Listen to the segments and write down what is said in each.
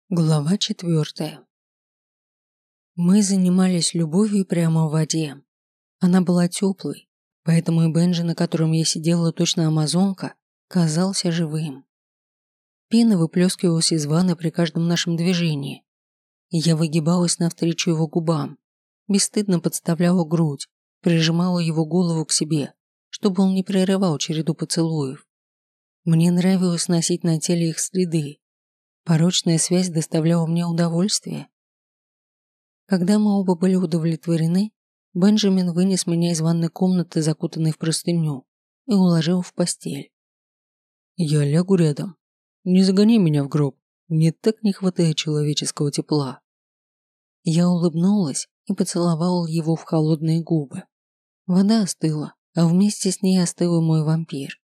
Глава 4. Мы занимались любовью прямо в воде. Она была теплой, поэтому и Бенджи, на котором я сидела точно амазонка, казался живым. Пена выплескивалась из ванны при каждом нашем движении, и я выгибалась навстречу его губам, бесстыдно подставляла грудь, прижимала его голову к себе, чтобы он не прерывал череду поцелуев. Мне нравилось носить на теле их следы. Порочная связь доставляла мне удовольствие. Когда мы оба были удовлетворены, Бенджамин вынес меня из ванной комнаты, закутанной в простыню, и уложил в постель. «Я лягу рядом. Не загони меня в гроб. Мне так не хватает человеческого тепла». Я улыбнулась и поцеловала его в холодные губы. Вода остыла, а вместе с ней остыл и мой вампир.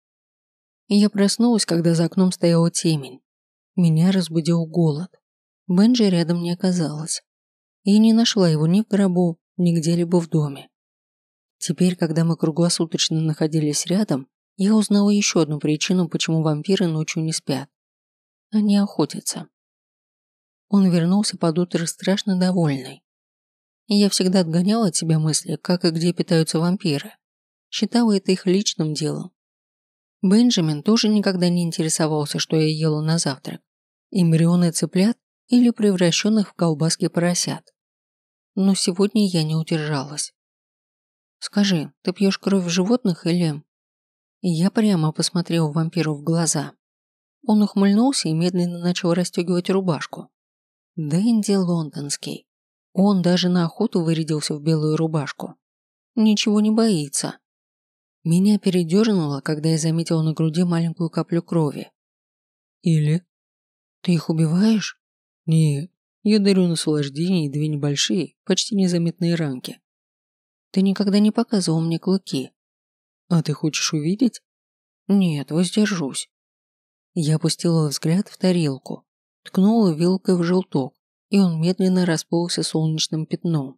Я проснулась, когда за окном стояла темень. Меня разбудил голод. Бенджи рядом не оказалось. Я не нашла его ни в гробу, ни где-либо в доме. Теперь, когда мы круглосуточно находились рядом, я узнала еще одну причину, почему вампиры ночью не спят. Они охотятся. Он вернулся под утро страшно довольный. И я всегда отгоняла от себя мысли, как и где питаются вампиры. Считала это их личным делом. Бенджамин тоже никогда не интересовался, что я ела на завтрак. Эмбрионы цыплят или превращенных в колбаски поросят. Но сегодня я не удержалась. «Скажи, ты пьешь кровь животных или...» Я прямо посмотрел вампиру в глаза. Он ухмыльнулся и медленно начал расстегивать рубашку. Дэнди лондонский. Он даже на охоту вырядился в белую рубашку. Ничего не боится. Меня передернуло, когда я заметил на груди маленькую каплю крови. «Или...» «Ты их убиваешь?» «Нет, я дарю наслаждение и две небольшие, почти незаметные ранки». «Ты никогда не показывал мне клыки». «А ты хочешь увидеть?» «Нет, воздержусь». Я опустила взгляд в тарелку, ткнула вилкой в желток, и он медленно расплылся солнечным пятном.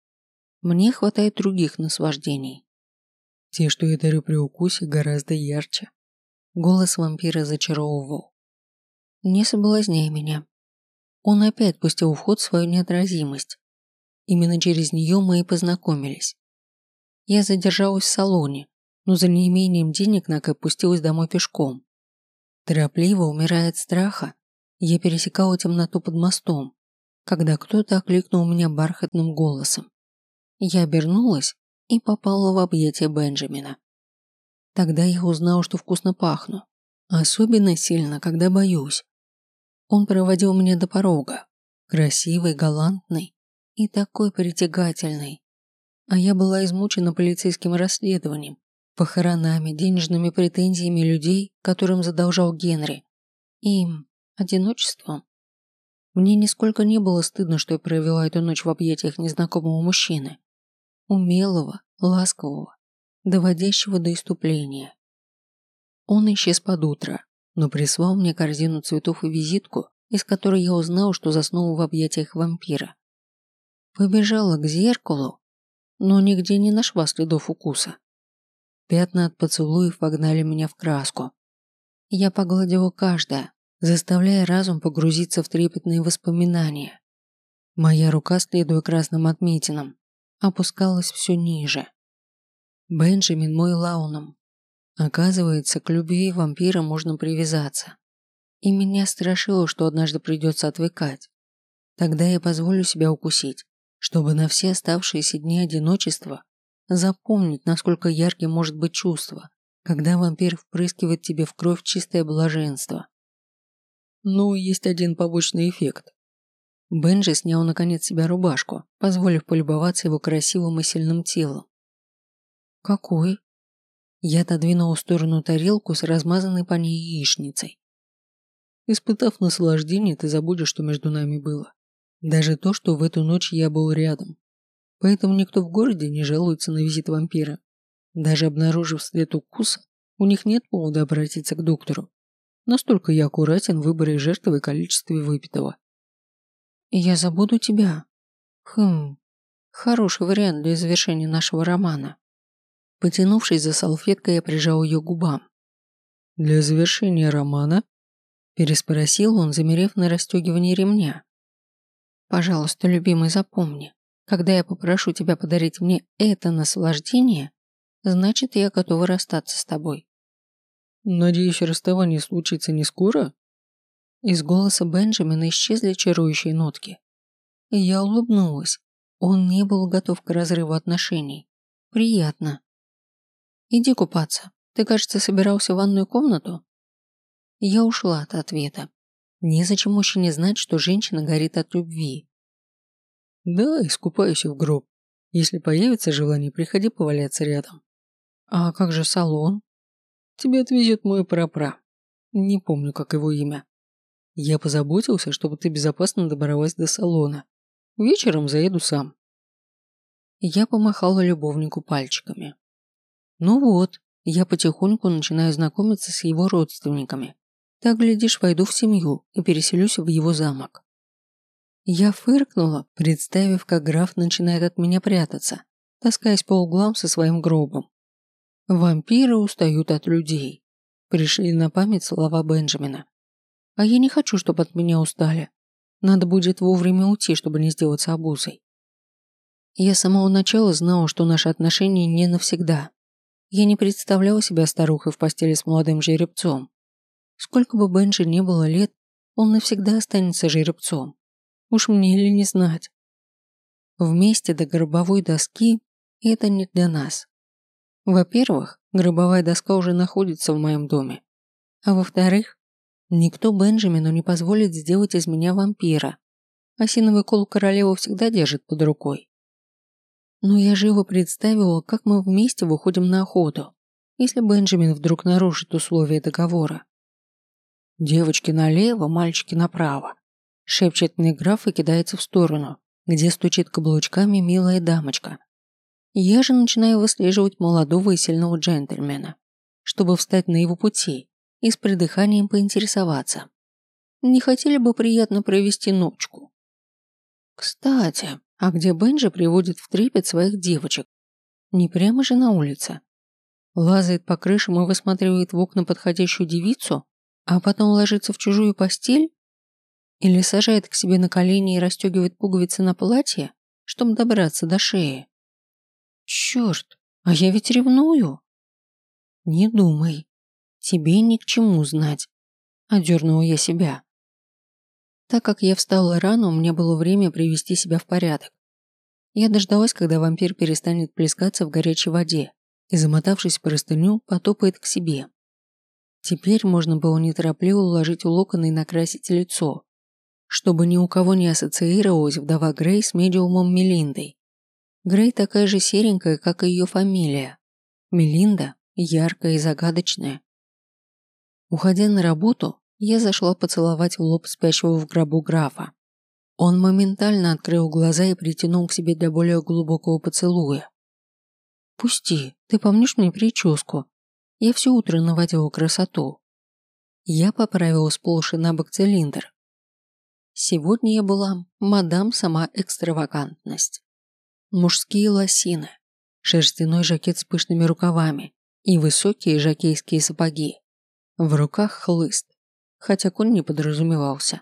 Мне хватает других наслаждений. Те, что я дарю при укусе, гораздо ярче. Голос вампира зачаровывал. Не соблазняй меня. Он опять пустил в ход свою неотразимость. Именно через нее мы и познакомились. Я задержалась в салоне, но за неимением денег Нак опустилась домой пешком. Торопливо, умирая от страха, я пересекала темноту под мостом, когда кто-то окликнул меня бархатным голосом. Я обернулась и попала в объятия Бенджамина. Тогда я узнала, что вкусно пахну. Особенно сильно, когда боюсь. Он проводил меня до порога. Красивый, галантный и такой притягательный. А я была измучена полицейским расследованием, похоронами, денежными претензиями людей, которым задолжал Генри, и одиночеством. Мне нисколько не было стыдно, что я провела эту ночь в объятиях незнакомого мужчины. Умелого, ласкового, доводящего до исступления. Он исчез под утро, но прислал мне корзину цветов и визитку, из которой я узнал, что заснул в объятиях вампира. Побежала к зеркалу, но нигде не нашла следов укуса. Пятна от поцелуев вогнали меня в краску. Я погладила каждое, заставляя разум погрузиться в трепетные воспоминания. Моя рука, следуя красным отметинам, опускалась все ниже. Бенджамин мой лауном. Оказывается, к любви вампира можно привязаться. И меня страшило, что однажды придется отвыкать. Тогда я позволю себя укусить, чтобы на все оставшиеся дни одиночества запомнить, насколько ярким может быть чувство, когда вампир впрыскивает тебе в кровь чистое блаженство. Но есть один побочный эффект. Бенджи снял наконец с себя рубашку, позволив полюбоваться его красивым и сильным телом. Какой? Я отодвинула в сторону тарелку с размазанной по ней яичницей. Испытав наслаждение, ты забудешь, что между нами было. Даже то, что в эту ночь я был рядом. Поэтому никто в городе не жалуется на визит вампира. Даже обнаружив след укуса, у них нет повода обратиться к доктору. Настолько я аккуратен в выборе жертвы и количестве выпитого. Я забуду тебя. Хороший вариант для завершения нашего романа. Потянувшись за салфеткой, я прижал ее к губам. Для завершения романа? Переспросил он, замерев на расстегивании ремня. Пожалуйста, любимый, запомни, когда я попрошу тебя подарить мне это наслаждение, значит, я готова расстаться с тобой. Надеюсь, расставание случится не скоро? Из голоса Бенджамина исчезли чарующие нотки. Я улыбнулась. Он не был готов к разрыву отношений. Приятно. Иди купаться. Ты, кажется, собирался в ванную комнату? Я ушла от ответа. Незачем мужчине знать, что женщина горит от любви. Да, искупаюсь в гроб. Если появится желание, приходи поваляться рядом. А как же салон? Тебя отвезет мой прапра. Не помню, как его имя. Я позаботился, чтобы ты безопасно добралась до салона. Вечером заеду сам. Я помахала любовнику пальчиками. Ну вот, я потихоньку начинаю знакомиться с его родственниками. Так, глядишь, войду в семью и переселюсь в его замок. Я фыркнула, представив, как граф начинает от меня прятаться, таскаясь по углам со своим гробом. Вампиры устают от людей. Пришли на память слова Бенджамина. А я не хочу, чтобы от меня устали. Надо будет вовремя уйти, чтобы не сделаться обузой. Я с самого начала знала, что наши отношения не навсегда. Я не представляла себя старухой в постели с молодым жеребцом. Сколько бы Бенджи не было лет, он навсегда останется жеребцом. Уж мне ли не знать. Вместе до гробовой доски это не для нас. Во-первых, гробовая доска уже находится в моем доме. А во-вторых, никто Бенджамину не позволит сделать из меня вампира. Осиновый кол королева всегда держит под рукой. Но я живо представила, как мы вместе выходим на охоту, если Бенджамин вдруг нарушит условия договора. «Девочки налево, мальчики направо», – шепчет мне граф и кидается в сторону, где стучит каблучками милая дамочка. Я же начинаю выслеживать молодого и сильного джентльмена, чтобы встать на его пути и с придыханием поинтересоваться. Не хотели бы приятно провести ночку? Кстати, а где Бенджи приводит в трепет своих девочек? Не прямо же на улице. Лазает по крышам и высматривает в окна подходящую девицу, а потом ложится в чужую постель? Или сажает к себе на колени и расстегивает пуговицы на платье, чтобы добраться до шеи? Черт, а я ведь ревную. Не думай. Тебе ни к чему знать. Одернула я себя. Так как я встала рано, у меня было время привести себя в порядок. Я дождалась, когда вампир перестанет плескаться в горячей воде и, замотавшись в простыню, потопает к себе. Теперь можно было неторопливо уложить локоны и накрасить лицо, чтобы ни у кого не ассоциировалась вдова Грей с медиумом Мелиндой. Грей такая же серенькая, как и ее фамилия. Мелинда яркая и загадочная. Уходя на работу, я зашла поцеловать в лоб спящего в гробу графа. Он моментально открыл глаза и притянул к себе для более глубокого поцелуя. «Пусти, ты помнишь мне прическу? Я все утро наводила красоту». Я поправила сползший на бок цилиндр. Сегодня я была мадам сама экстравагантность. Мужские лосины, шерстяной жакет с пышными рукавами и высокие жокейские сапоги. В руках хлыст, хотя конь не подразумевался.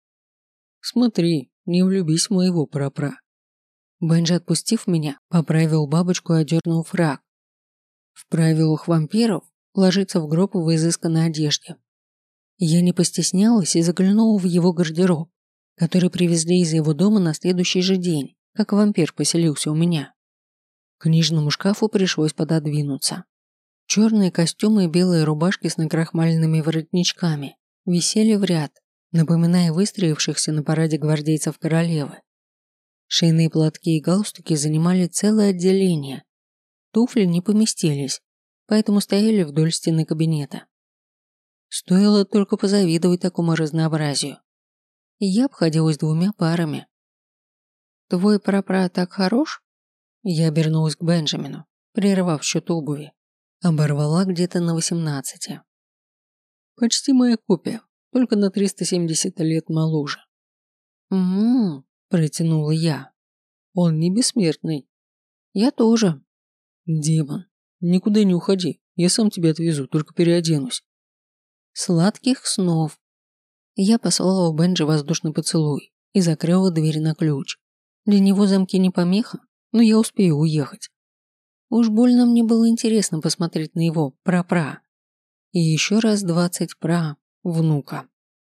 «Смотри, не влюбись в моего прапра». Бенджи, отпустив меня, поправил бабочку и одернул фрак. В правилах вампиров ложиться в гроб в изысканной одежде. Я не постеснялась и заглянула в его гардероб, который привезли из его дома на следующий же день, как вампир поселился у меня. К книжному шкафу пришлось пододвинуться. Черные костюмы и белые рубашки с накрахмаленными воротничками висели в ряд, напоминая выстроившихся на параде гвардейцев королевы. Шейные платки и галстуки занимали целое отделение. Туфли не поместились, поэтому стояли вдоль стены кабинета. Стоило только позавидовать такому разнообразию. И я обходилась двумя парами. «Твой прапра так хорош?» Я обернулась к Бенджамину, прервав счет обуви. Оборвала где-то на 18. «Почти моя копия, только на 370 лет моложе». «Угу», – протянула я. «Он не бессмертный». «Я тоже». «Демон, никуда не уходи, я сам тебя отвезу, только переоденусь». «Сладких снов». Я послала Бенджи воздушный поцелуй и закрыла дверь на ключ. Для него замки не помеха, но я успею уехать. Уж больно мне было интересно посмотреть на его пра-пра. И еще раз 20 пра-внука.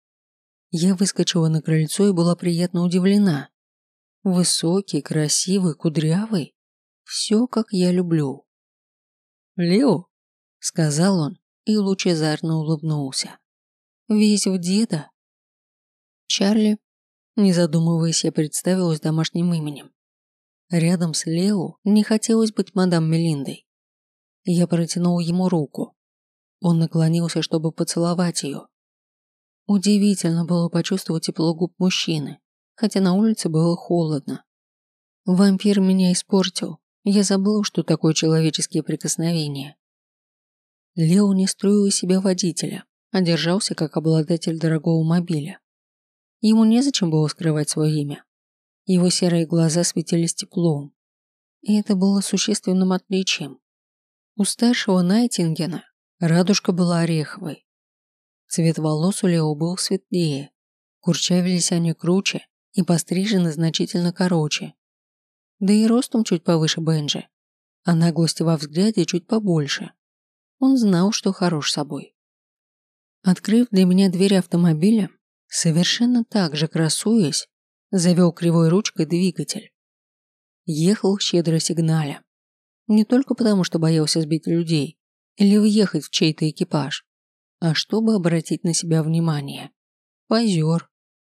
Я выскочила на крыльцо и была приятно удивлена. Высокий, красивый, кудрявый. Все, как я люблю. «Лео», — сказал он и лучезарно улыбнулся. «Весь в деда». «Чарли», — не задумываясь, я представилась домашним именем. Рядом с Лео не хотелось быть мадам Мелиндой. Я протянула ему руку. Он наклонился, чтобы поцеловать ее. Удивительно было почувствовать тепло губ мужчины, хотя на улице было холодно. Вампир меня испортил. Я забыла, что такое человеческие прикосновения. Лео не строил из себя водителя, а держался как обладатель дорогого мобиля. Ему незачем было скрывать свое имя. Его серые глаза светились теплом. И это было существенным отличием. У старшего Найтингена радужка была ореховой. Цвет волос у Лео был светлее, курчавились они круче и пострижены значительно короче. Да и ростом чуть повыше Бенджи, а наглости во взгляде чуть побольше. Он знал, что хорош собой. Открыв для меня дверь автомобиля, совершенно так же красуясь, завел кривой ручкой двигатель. Ехал щедро сигналя. Не только потому, что боялся сбить людей или въехать в чей-то экипаж, а чтобы обратить на себя внимание. Позер.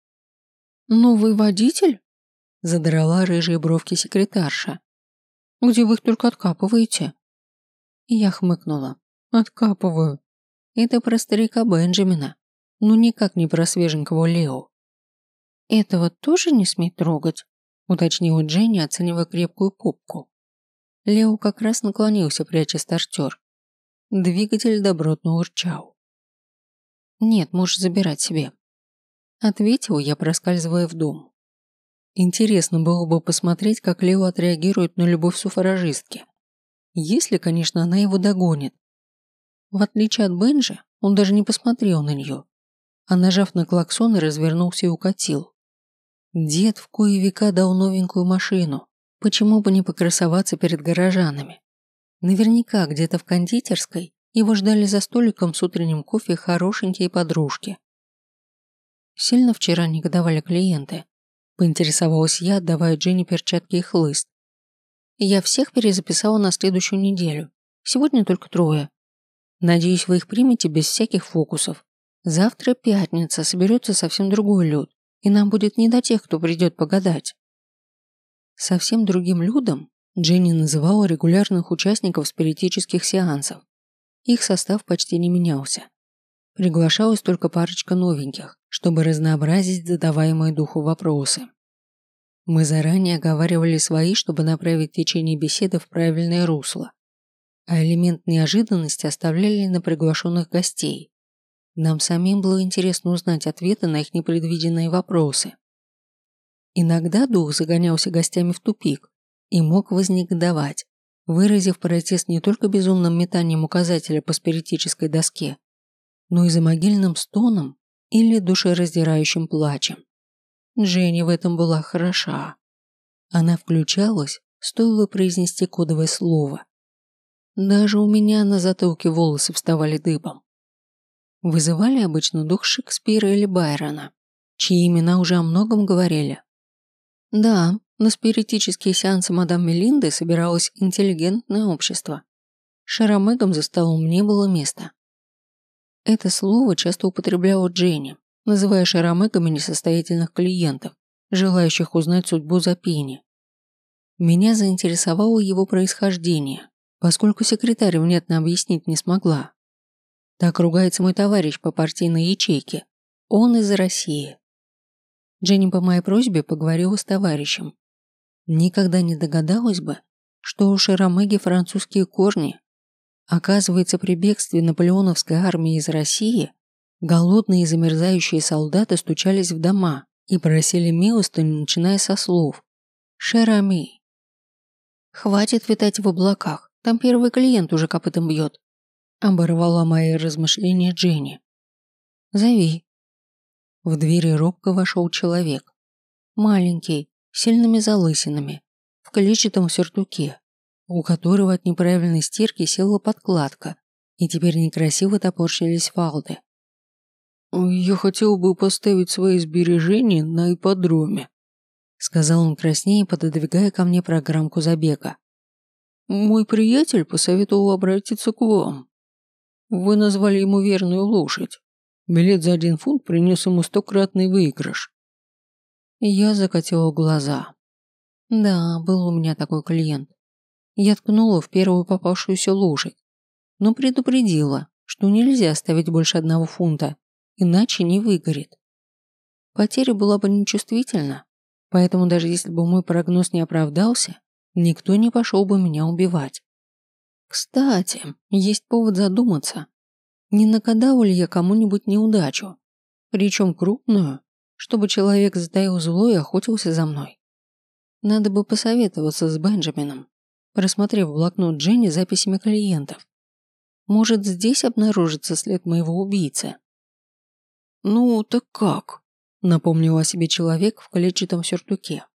«Новый водитель?» – задрала рыжие бровки секретарша. «Где вы их только откапываете?» Я хмыкнула. «Откапываю. Это про старика Бенджамина, но никак не про свеженького Лео». «Этого тоже не смей трогать?» – уточнила Дженни, оценивая крепкую попку. Лео как раз наклонился, пряча стартер. Двигатель добротно урчал. «Нет, можешь забирать себе», – ответил я, проскальзывая в дом. Интересно было бы посмотреть, как Лео отреагирует на любовь суфражистки. Если, конечно, она его догонит. В отличие от Бенджи, он даже не посмотрел на нее, а нажав на клаксон, развернулся и укатил. Дед в кои века дал новенькую машину, почему бы не покрасоваться перед горожанами? Наверняка где-то в кондитерской его ждали за столиком с утренним кофе хорошенькие подружки. Сильно вчера негодовали клиенты. Поинтересовалась я, отдавая Дженни перчатки и хлыст. Я всех перезаписала на следующую неделю. Сегодня только 3. Надеюсь, вы их примете без всяких фокусов. Завтра пятница, соберется совсем другой люд, и нам будет не до тех, кто придет погадать. Совсем другим людом Дженни называла регулярных участников спиритических сеансов. Их состав почти не менялся. Приглашалась только парочка новеньких, чтобы разнообразить задаваемые духу вопросы. Мы заранее оговаривали свои, чтобы направить течение беседы в правильное русло, а элемент неожиданности оставляли на приглашенных гостей. Нам самим было интересно узнать ответы на их непредвиденные вопросы. Иногда дух загонялся гостями в тупик и мог вознегодовать, выразив протест не только безумным метанием указателя по спиритической доске, но и за могильным стоном или душераздирающим плачем. Дженни в этом была хороша. Она включалась, стоило произнести кодовое слово. Даже у меня на затылке волосы вставали дыбом. Вызывали обычно дух Шекспира или Байрона, чьи имена уже о многом говорили. Да, на спиритические сеансы мадам Мелинды собиралось интеллигентное общество. Шаромегам за столом не было места. Это слово часто употребляла Дженни, называя шаромегами несостоятельных клиентов, желающих узнать судьбу Запини. Меня заинтересовало его происхождение, поскольку секретарь внятно объяснить не смогла. Так ругается мой товарищ по партийной ячейке. Он из России. Дженни по моей просьбе поговорила с товарищем. Никогда не догадалась бы, что у шаромеги французские корни. Оказывается, при бегстве наполеоновской армии из России голодные и замерзающие солдаты стучались в дома и просили милостыню, начиная со слов «Шерами». «Хватит витать в облаках, там первый клиент уже копытом бьет», оборвала мои размышления Дженни. «Зови». В двери робко вошел человек. Маленький, с сильными залысинами, в клетчатом сюртуке, у которого от неправильной стирки села подкладка, и теперь некрасиво топорщились фалды. «Я хотел бы поставить свои сбережения на ипподроме», сказал он краснее, пододвигая ко мне программку забега. «Мой приятель посоветовал обратиться к вам. Вы назвали ему верную лошадь. Билет за 1 фунт принес ему 100-кратный выигрыш». Я закатила глаза. Да, был у меня такой клиент. Я ткнула в первую попавшуюся лошадь, но предупредила, что нельзя ставить больше 1 фунта, иначе не выгорит. Потеря была бы нечувствительна, поэтому даже если бы мой прогноз не оправдался, никто не пошел бы меня убивать. Кстати, есть повод задуматься, не накадал ли я кому-нибудь неудачу, причем крупную, чтобы человек затаил зло и охотился за мной. Надо бы посоветоваться с Бенджамином, просмотрев блокнот Дженни с записями клиентов. Может, здесь обнаружится след моего убийцы. «Ну, так как?» – напомнил о себе человек в клетчатом сюртуке.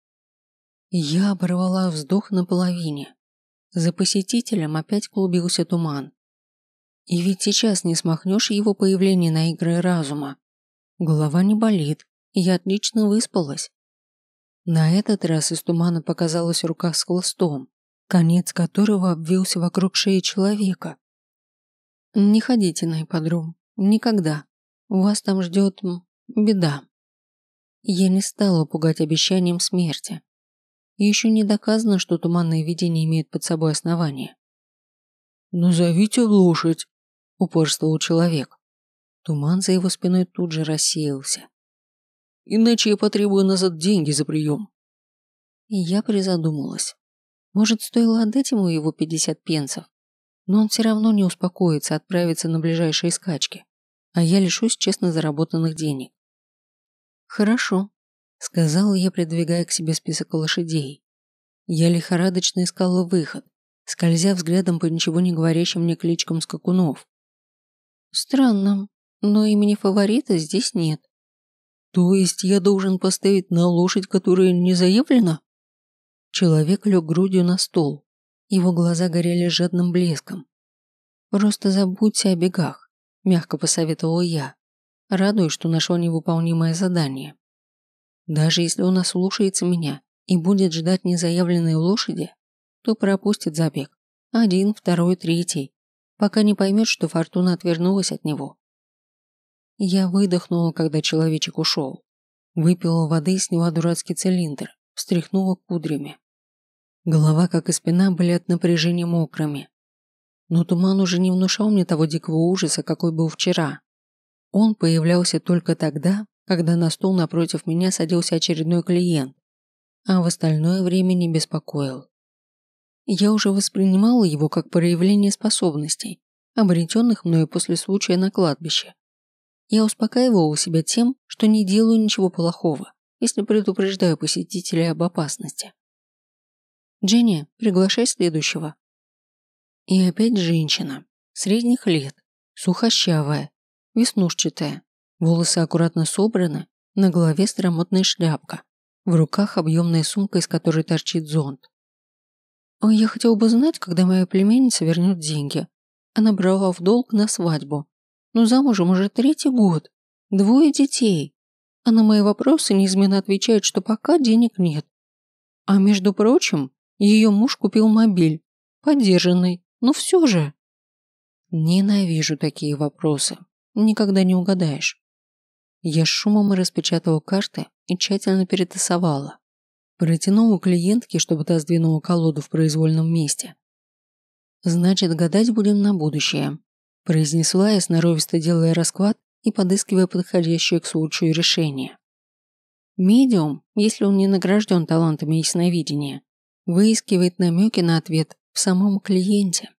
Я оборвала вздох наполовине. За посетителем опять клубился туман. И ведь сейчас не смахнешь его появление на игры разума. Голова не болит, и я отлично выспалась. На этот раз из тумана показалась рука с хлыстом, конец которого обвился вокруг шеи человека. «Не ходите на ипподром. Никогда. Вас там ждет беда». Я не стала пугать обещанием смерти. Еще не доказано, что туманное видение имеет под собой основание. «Назовите лошадь», – упорствовал человек. Туман за его спиной тут же рассеялся. «Иначе я потребую назад деньги за прием». И я призадумалась. Может, стоило отдать ему его 50 пенсов, но он все равно не успокоится, отправиться на ближайшие скачки, а я лишусь честно заработанных денег. «Хорошо», – сказала я, придвигая к себе список лошадей. Я лихорадочно искала выход, скользя взглядом по ничего не говорящим мне кличкам скакунов. «Странно, но имени фаворита здесь нет». «То есть я должен поставить на лошадь, которая не заявлена?» Человек лег грудью на стол. Его глаза горели жадным блеском. «Просто забудьте о бегах», – мягко посоветовала я, радуясь, что нашла невыполнимое задание. Даже если он ослушается меня и будет ждать незаявленной лошади, то пропустит забег. 1, 2, 3, пока не поймет, что фортуна отвернулась от него. Я выдохнула, когда человечек ушел. Выпила воды и сняла дурацкий цилиндр, встряхнула кудрями. Голова, как и спина, были от напряжения мокрыми. Но туман уже не внушал мне того дикого ужаса, какой был вчера. Он появлялся только тогда, когда на стол напротив меня садился очередной клиент, а в остальное время не беспокоил. Я уже воспринимала его как проявление способностей, обретенных мною после случая на кладбище. Я успокаивала себя тем, что не делаю ничего плохого, если предупреждаю посетителей об опасности. «Дженни, приглашай следующего». И опять женщина, средних лет, сухощавая, веснушчатая, волосы аккуратно собраны, на голове старомодная шляпка, в руках объемная сумка, из которой торчит зонт. «Я хотела бы знать, когда моя племянница вернет деньги. Она брала в долг на свадьбу. Но замужем уже 3-й год. 2 детей. А на мои вопросы неизменно отвечает, что пока денег нет. А между прочим, ее муж купил мобиль. Подержанный, но все же». Ненавижу такие вопросы. Никогда не угадаешь. Я с шумом распечатала карты и тщательно перетасовала. Протянула клиентке, чтобы та сдвинула колоду в произвольном месте. «Значит, гадать будем на будущее», – произнесла я, сноровисто делая расклад и подыскивая подходящее к случаю решение. Медиум, если он не награжден талантами ясновидения, выискивает намеки на ответ в самом клиенте.